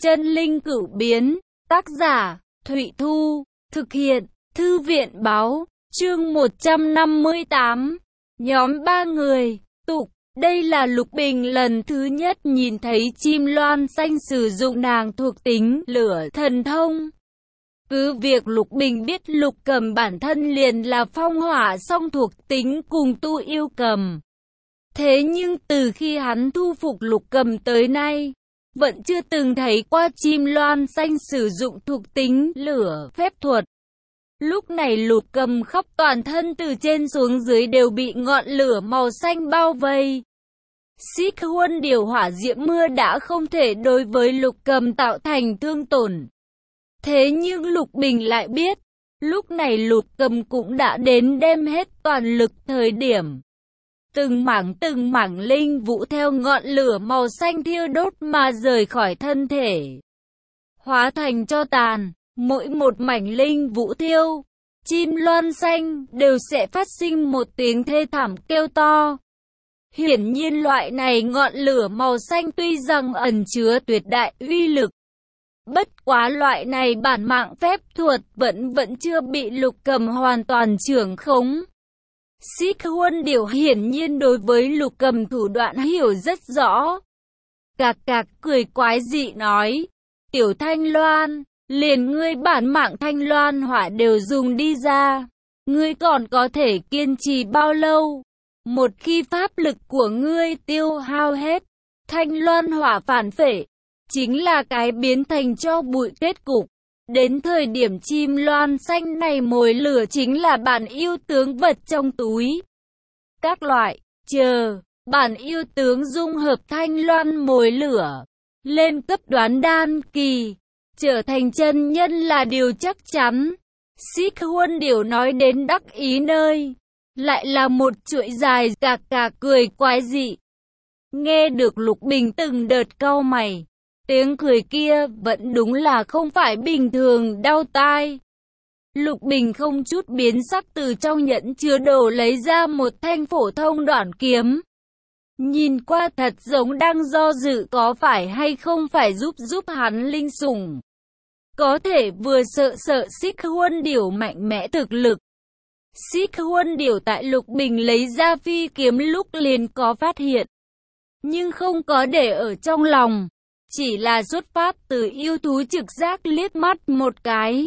Chân linh cửu biến, tác giả, Thụy Thu, thực hiện, Thư viện báo, chương 158, nhóm 3 người, tục. Đây là Lục Bình lần thứ nhất nhìn thấy chim loan xanh sử dụng nàng thuộc tính lửa thần thông. Cứ việc Lục Bình biết Lục Cầm bản thân liền là phong hỏa song thuộc tính cùng tu yêu cầm. Thế nhưng từ khi hắn thu phục Lục Cầm tới nay, vẫn chưa từng thấy qua chim loan xanh sử dụng thuộc tính lửa phép thuật. Lúc này Lục Cầm khắp toàn thân từ trên xuống dưới đều bị ngọn lửa màu xanh bao vây. Xích huân điều hỏa diễm mưa đã không thể đối với Lục Cầm tạo thành thương tổn. Thế nhưng Lục Bình lại biết, lúc này Lục Cầm cũng đã đến đem hết toàn lực thời điểm. Từng mảng linh vũ theo ngọn lửa màu xanh thiêu đốt mà rời khỏi thân thể, hóa thành tro tàn. Mỗi một mảnh linh vũ thiêu, chim loan xanh đều sẽ phát sinh một tiếng thê thảm kêu to. Hiển nhiên loại này ngọn lửa màu xanh tuy rằng ẩn chứa tuyệt đại uy lực, bất quá loại này bản mạng phép thuật vẫn chưa bị Lục Cầm hoàn toàn trưởng khống. Xích huân điều hiển nhiên đối với Lục Cầm thủ đoạn hiểu rất rõ. Cạc cạc cười quái dị nói, tiểu Thanh Loan, liền ngươi bản mạng Thanh Loan hỏa đều dùng đi ra, ngươi còn có thể kiên trì bao lâu? Một khi pháp lực của ngươi tiêu hao hết, Thanh Loan hỏa phản phệ, chính là cái biến thành tro bụi kết cục. Đến thời điểm chim loan xanh này mồi lửa chính là bản yêu tướng vật trong túi. Các loại, chờ, bản yêu tướng dung hợp Thanh Loan mồi lửa, lên cấp đoán đan kỳ, trở thành chân nhân là điều chắc chắn. Xích huân điều nói đến đắc ý nơi, lại là một chuỗi dài cạc cạc cười quái dị. Nghe được Lục Bình từng đợt cau mày, tiếng cười kia vẫn đúng là không phải bình thường đau tai. Lục Bình không chút biến sắc từ trong nhẫn chứa đồ lấy ra một thanh phổ thông đoạn kiếm. Nhìn qua thật giống đang do dự có phải hay không phải giúp hắn linh sủng. Có thể vừa sợ Xích huân điều mạnh mẽ thực lực. Xích huân điều tại Lục Bình lấy ra phi kiếm lúc liền có phát hiện, nhưng không có để ở trong lòng. Chỉ là xuất phát từ yêu thú trực giác liếc mắt một cái.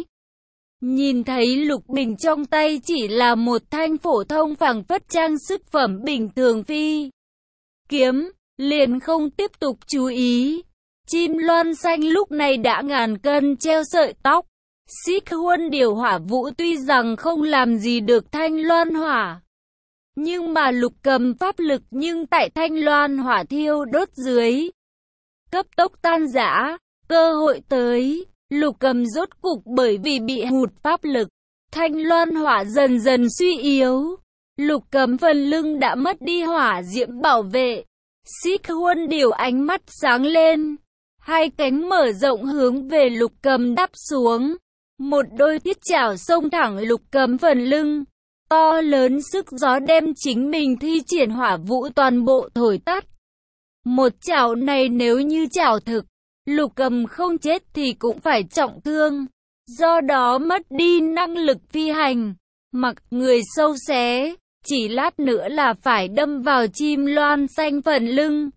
Nhìn thấy Lục Bình trong tay chỉ là một thanh phổ thông phảng phất trang sức phẩm bình thường phi kiếm, liền không tiếp tục chú ý. Chim loan xanh lúc này đã ngàn cân treo sợi tóc. Xích huân điều hỏa vũ tuy rằng không làm gì được Thanh Loan hỏa, nhưng mà Lục Cầm pháp lực nhưng tại Thanh Loan hỏa thiêu đốt dưới, cấp tốc tan rã. Cơ hội tới, Lục Cầm rốt cục bởi vì bị hụt pháp lực, Thanh Loan hỏa dần dần suy yếu. Lục Cầm phần lưng đã mất đi hỏa diễm bảo vệ. Xích huân điều ánh mắt sáng lên, hai cánh mở rộng hướng về Lục Cầm đáp xuống. Một đôi thiết chảo xông thẳng Lục Cầm phần lưng, to lớn sức gió đem chính mình thi triển hỏa vũ toàn bộ thổi tắt. Một chảo này nếu như chảo thực, Lục Cầm không chết thì cũng phải trọng thương, do đó mất đi năng lực phi hành, mặc người sâu xé, chỉ lát nữa là phải đâm vào chim loan xanh phần lưng.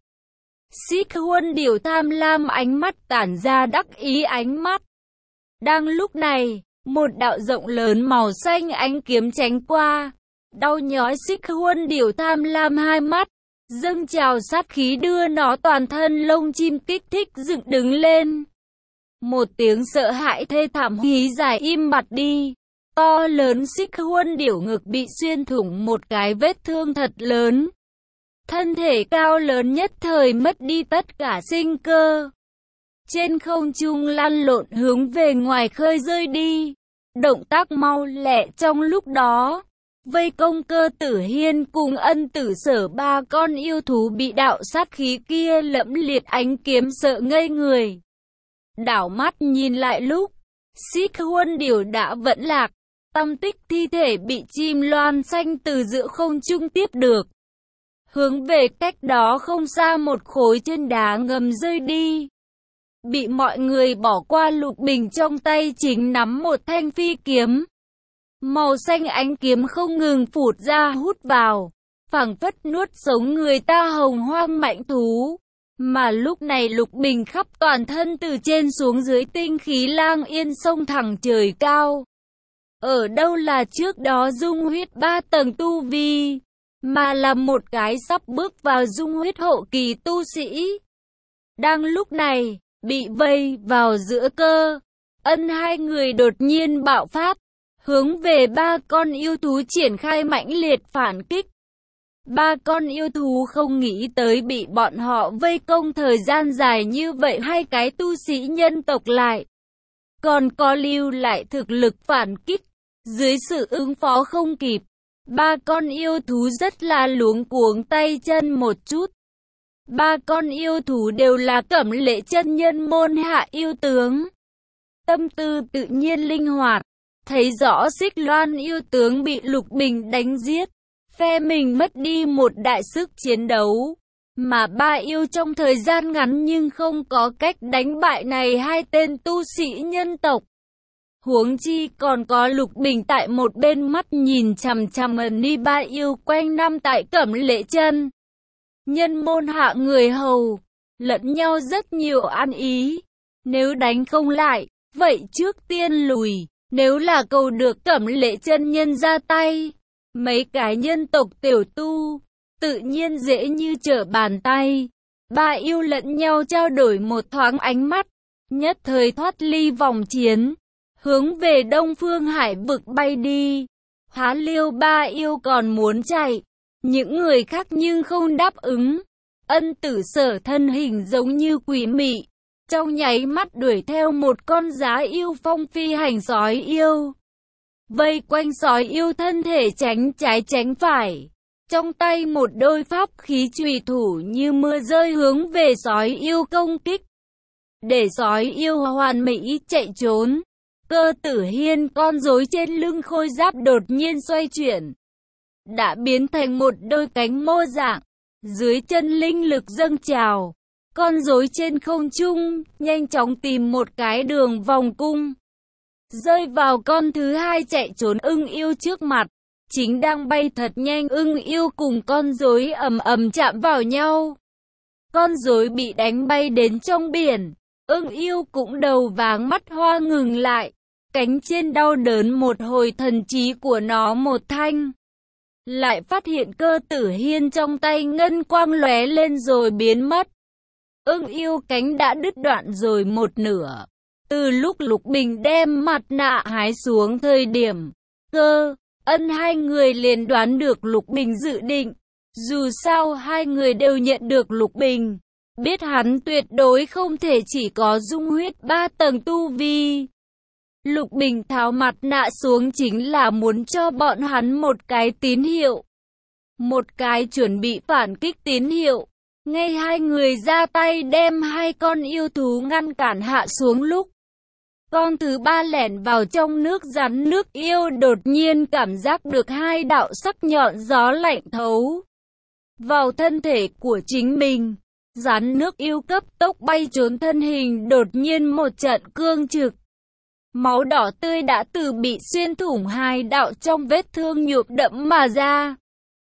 Xích huân điều tham lam ánh mắt tản ra đắc ý ánh mắt. Đang lúc này, một đạo rộng lớn màu xanh ánh kiếm tránh qua, đau nhói xích huân điều tham lam hai mắt, dâng trào sát khí đưa nó toàn thân lông chim kích thích dựng đứng lên. Một tiếng sợ hãi thê thảm hí dài im bặt đi, to lớn xích huân điểu ngực bị xuyên thủng một cái vết thương thật lớn. Thân thể cao lớn nhất thời mất đi tất cả sinh cơ. Trên không trung lăn lộn hướng về ngoài khơi rơi đi. Động tác mau lẹ trong lúc đó, vây công Cơ Tử Hiên cùng Ân Tử Sở ba con yêu thú bị đạo sát khí kia lẫm liệt ánh kiếm sợ ngây người. Đảo mắt nhìn lại lúc, Xích huân điều đã vẫn lạc, tăm tích thi thể bị chim loan xanh từ giữa không trung tiếp được. Hướng về cách đó không xa một khối chân đá ngầm rơi đi. bị mọi người bỏ qua. Lục Bình trong tay chính nắm một thanh phi kiếm. Màu xanh ánh kiếm không ngừng phụt ra hút vào, phảng phất nuốt sống người ta hồng hoang mạnh thú. Mà lúc này Lục Bình khắp toàn thân từ trên xuống dưới tinh khí lang yên xông thẳng trời cao. Ở đâu là trước đó dung huyết 3 tầng tu vi, mà là một cái sắp bước vào dung huyết hậu kỳ tu sĩ. Đang lúc này, bị vây vào giữa Cơ, Ân hai người đột nhiên bạo phát, hướng về 3 con yêu thú triển khai mãnh liệt phản kích. 3 con yêu thú không nghĩ tới bị bọn họ vây công thời gian dài như vậy, 2 cái tu sĩ nhân tộc lại còn có lưu lại thực lực phản kích. Dưới sự ứng phó không kịp, 3 con yêu thú rất là luống cuống tay chân một chút. 3 con yêu thú đều là Cẩm Lệ chân nhân môn hạ yêu tướng, tâm tư tự nhiên linh hoạt, thấy rõ Xích Loan yêu tướng bị Lục Bình đánh giết, phe mình mất đi một đại sức chiến đấu, mà 3 yêu trong thời gian ngắn nhưng không có cách đánh bại này 2 tên tu sĩ nhân tộc. Huống chi còn có Lục Bình tại một bên mắt nhìn chằm chằm ni 3 yêu quanh năm tại Cẩm Lệ chân nhân môn hạ người hầu, lẫn nhau rất nhiều ăn ý. Nếu đánh không lại, vậy trước tiên lùi, nếu là cầu được Cẩm Lệ chân nhân ra tay, mấy cái nhân tộc tiểu tu, tự nhiên dễ như trở bàn tay. 3 yêu lẫn nhau trao đổi một thoáng ánh mắt, nhất thời thoát ly vòng chiến, hướng về Đông Phương Hải vực bay đi. Há Liêu 3 yêu còn muốn chạy, những người khác nhưng không đáp ứng. Ân Tử Sở thân hình giống như quỷ mị, trong nháy mắt đuổi theo một con giá yêu phong phi hành sói yêu, vây quanh sói yêu thân thể tránh trái tránh phải, trong tay một đôi pháp khí chùy thủ như mưa rơi hướng về sói yêu công kích, để sói yêu hoàn mỹ chạy trốn. Cơ Tử Hiên con rối trên lưng khôi giáp đột nhiên xoay chuyển, đã biến thành một đôi cánh mô dạng, dưới chân linh lực dâng trào, con rối trên không trung nhanh chóng tìm một cái đường vòng cung, rơi vào con thứ 2 chạy trốn ưng yêu trước mặt. Chính đang bay thật nhanh, ưng yêu cùng con rối ầm ầm chạm vào nhau, con rối bị đánh bay đến trong biển. Ưng yêu cũng đầu váng mắt hoa ngừng lại, cánh trên đau đớn một hồi, thần trí của nó một thanh, lại phát hiện Cơ Tử Hiên trong tay ngân quang lóe lên rồi biến mất. Ưng yêu cánh đã đứt đoạn rồi một nửa. Từ lúc Lục Bình đem mặt nạ hái xuống thời điểm, Cơ, Ân hai người liền đoán được Lục Bình dự định. Dù sao 2 người đều nhận được Lục Bình, biết hắn tuyệt đối không thể chỉ có dung huyết 3 tầng tu vi. Lục Bình tháo mặt nạ xuống chính là muốn cho bọn hắn một cái tín hiệu, một cái chuẩn bị phản kích tín hiệu. Ngay 2 người ra tay đem 2 con yêu thú ngăn cản hạ xuống lúc, con thứ 3 lẻn vào trong nước. Rắn nước yêu đột nhiên cảm giác được 2 đạo sắc nhọn gió lạnh thấu vào thân thể của chính mình. Rắn nước yêu cấp tốc bay trốn, thân hình đột nhiên một trận cương trực. Máu đỏ tươi đã từ bị xuyên thủng 2 đạo trong vết thương nhuộm đẫm mà ra.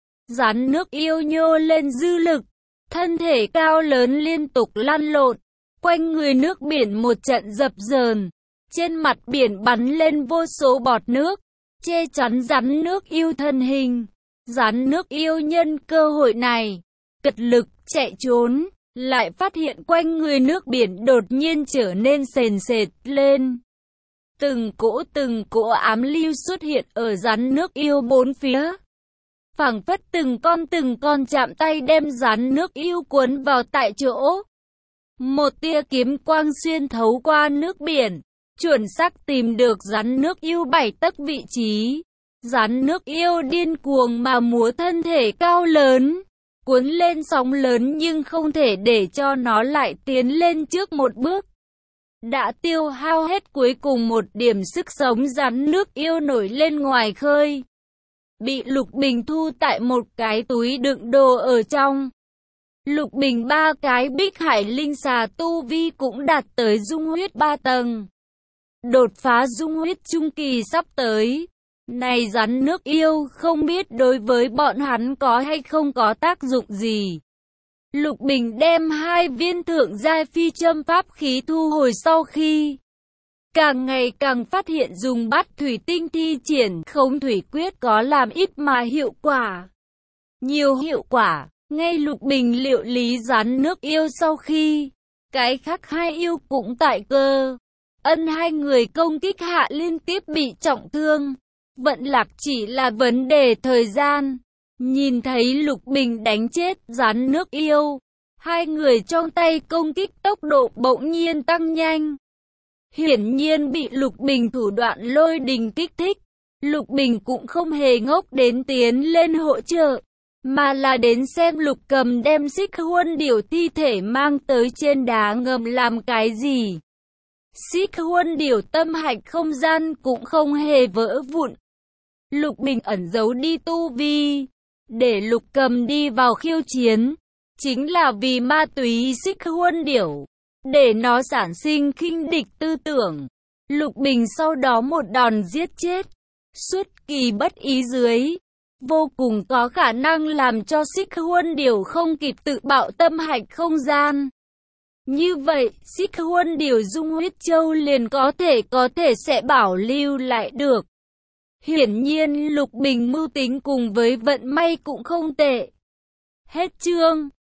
Rắn nước yêu nhô lên dư lực, thân thể cao lớn liên tục lăn lộn, quanh người nước biển một trận dập dờn. Trên mặt biển bắn lên vô số bọt nước, che chắn rắn nước yêu thân hình. Rắn nước yêu nhân cơ hội này, cật lực chạy trốn, lại phát hiện quanh người nước biển đột nhiên trở nên sền sệt lên. Từng cỗ ám lưu xuất hiện ở rắn nước yêu bốn phía, phảng phất từng con chạm tay đem rắn nước yêu cuốn vào tại chỗ. Một tia kiếm quang xuyên thấu qua nước biển, chuẩn xác tìm được rắn nước yêu 7 tấc vị trí. Rắn nước yêu điên cuồng mà múa thân thể cao lớn, cuốn lên sóng lớn nhưng không thể để cho nó lại tiến lên trước một bước. Đã tiêu hao hết cuối cùng một điểm sức sống, rắn nước yêu nổi lên ngoài khơi, bị Lục Bình thu tại một cái túi đựng đồ ở trong. Lục Bình ba cái Bích Hải Linh Xà tu vi cũng đạt tới dung huyết 3 tầng. Đột phá dung huyết trung kỳ sắp tới. Này rắn nước yêu, không biết đối với bọn hắn có hay không có tác dụng gì. Lục Bình đem 2 viên thượng giai phi châm pháp khí thu hồi sau khi càng ngày càng phát hiện dùng bát thủy tinh thi triển không thủy quyết có làm ít mà hiệu quả. Nhiều hiệu quả, ngay Lục Bình liệu lý rắn nước yêu sau khi cái khác 2 yêu cũng tại cơ. Ân 2 người công kích hạ liên tiếp bị trọng thương. Vận lạc chỉ là vấn đề thời gian. Nhìn thấy Lục Bình đánh chết rắn nước yêu, 2 người trong tay công kích tốc độ bỗng nhiên tăng nhanh. Hiển nhiên bị Lục Bình thủ đoạn lôi đình kích thích. Lục Bình cũng không hề ngốc đến tiến lên hỗ trợ, mà là đến xem Lục Cầm đem Xích Huân Điểu thi thể mang tới trên đá ngầm làm cái gì. Xích Huân Điểu tâm hạch không gian cũng không hề vỡ vụn. Lục Bình ẩn giấu đi tu vi, để Lục Cầm đi vào khiêu chiến, chính là vì ma túy Xích Huân Điểu, để nó sản sinh khinh địch tư tưởng. Lục Bình sau đó một đòn giết chết, xuất kỳ bất ý dưới, vô cùng có khả năng làm cho Xích Huân Điểu không kịp tự bạo tâm hạch không gian. Như vậy, Xích Huân Điểu dung huyết châu liền có thể sẽ bảo lưu lại được. Hiển nhiên Lục Bình mưu tính cùng với vận may cũng không tệ. Hết chương.